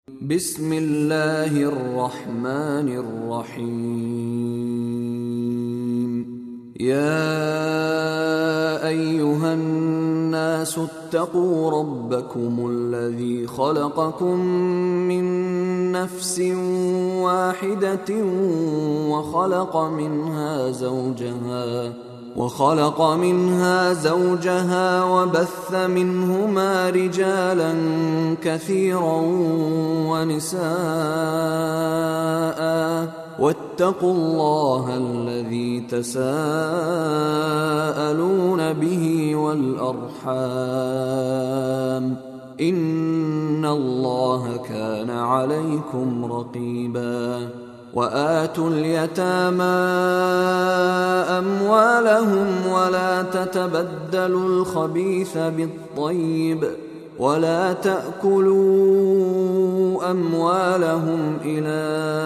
بسم الله الرحمن الرحيم. يا أيها الناس اتقوا ربكم الذي خلقكم من نفس واحدة وخلق منها زوجها وبث منهما رجالا كثيرا ونساء، واتقوا الله الذي تساءلون به والأرحام، إن الله كان عليكم رقيبا. وآتوا اليتامى أموالهم ولا تتبدلوا الخبيث بالطيب، ولا تأكلوا أموالهم إلى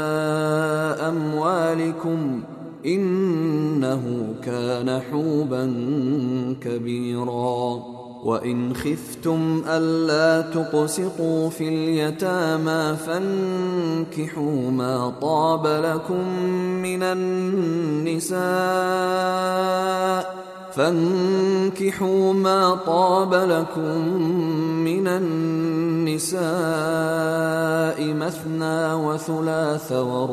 أموالكم، إنه كان حوبا كبيرا. وإن خفتم ألا تقسطوا في اليتامى فانكحوا ما طاب لكم من النساء مثنى وثلاث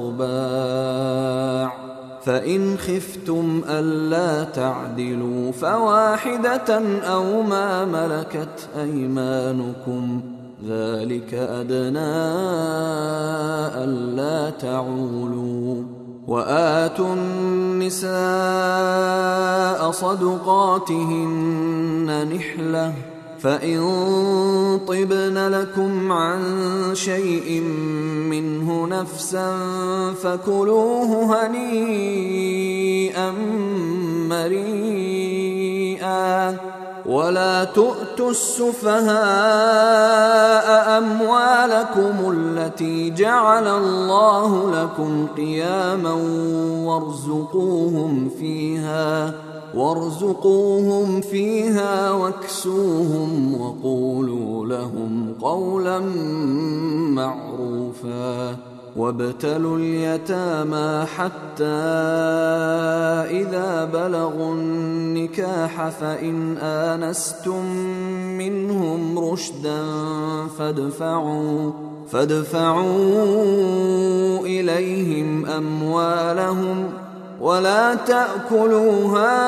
ورباع، فإن خفتم ألا تعدلوا فواحدة أو ما ملكت أيمانكم، ذلك أدنى ألا تعولوا. وآتوا النساء صدقاتهن نحلة، فإن طبن لكم عن شيء منه نفسا فكلوه هنيئا مريئا. ولا تؤتوا السفهاء أموالكم التي جعل الله لكم قياما وارزقوهم فيها واكسوهم وقولوا لهم قولا معروفا. وابتلوا اليتامى حتى إذا بلغوا النكاح فإن آنستم منهم رشدا فادفعوا إليهم أموالهم، ولا تأكلوها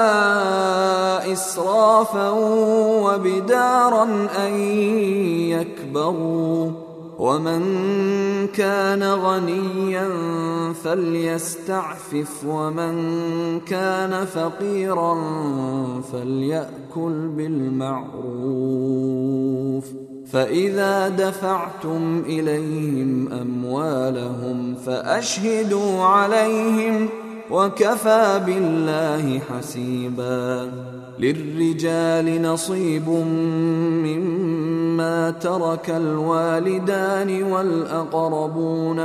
إسرافا وبدارا أن يكبروا. ومن كان غنيا فليستعفف، ومن كان فقيرا فليأكل بالمعروف. فإذا دفعتم إليهم أموالهم فأشهدوا عليهم، وكفى بالله حسيبا. للرجال نصيب مما ترك الوالدان والأقربون،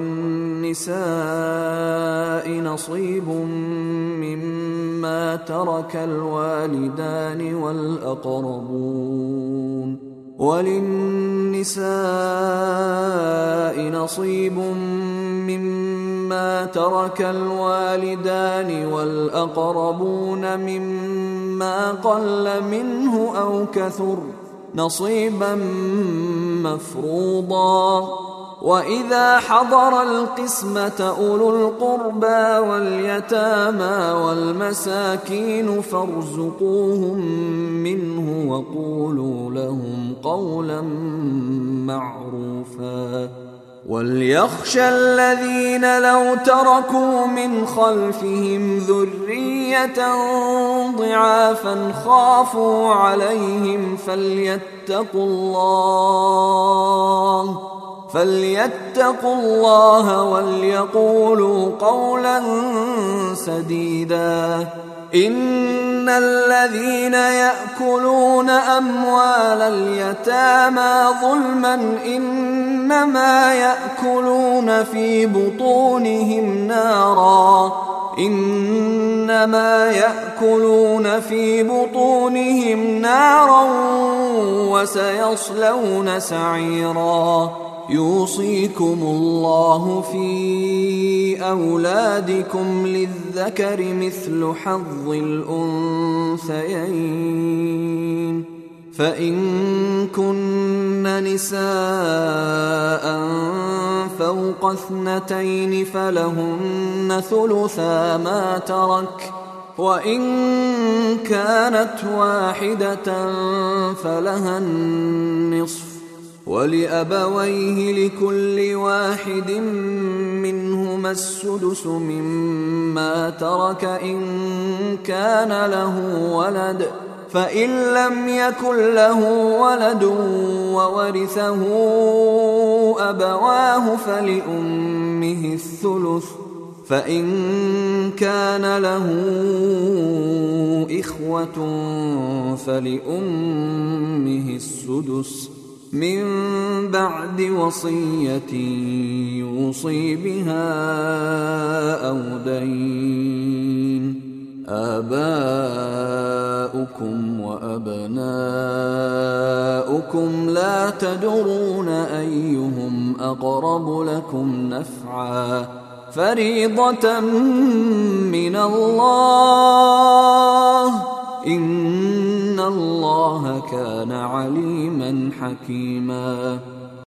وللنساء نصيب مما ترك الوالدان والأقربون مما قل منه أو كثر، نصيبا مفروضا. وإذا حضر القسمة أولو القربى واليتامى والمساكين فارزقوهم منه وقولوا لهم قولا معروفا. وليخشى الذين لو تركوا من خلفهم ذرية ضعافا خافوا عليهم فليتقوا الله وليقولوا قولا سديدا. إن الذين يأكلون أموال اليتامى ظلما إنما يأكلون في بطونهم نارا وسيصلون سعيرا. يوصيكم الله في أولادكم للذكر مثل حظ الأنثيين فإن كن نساء فوق 2 فلهن ثلثا ما ترك وإن كانت واحدة فلها النصف ولأبويه لكل واحد منهما السدس مما ترك إن كان له ولد فإن لم يكن له ولد وورثه أبواه فلأمه الثلث فإن كان له إخوة فلأمه السدس من بعد وصية يوصي بها أو دين آباؤكم وأبناؤكم لا تدرون أيهم أقرب لكم نفعا فريضة من الله إن الله كان عليما حكيما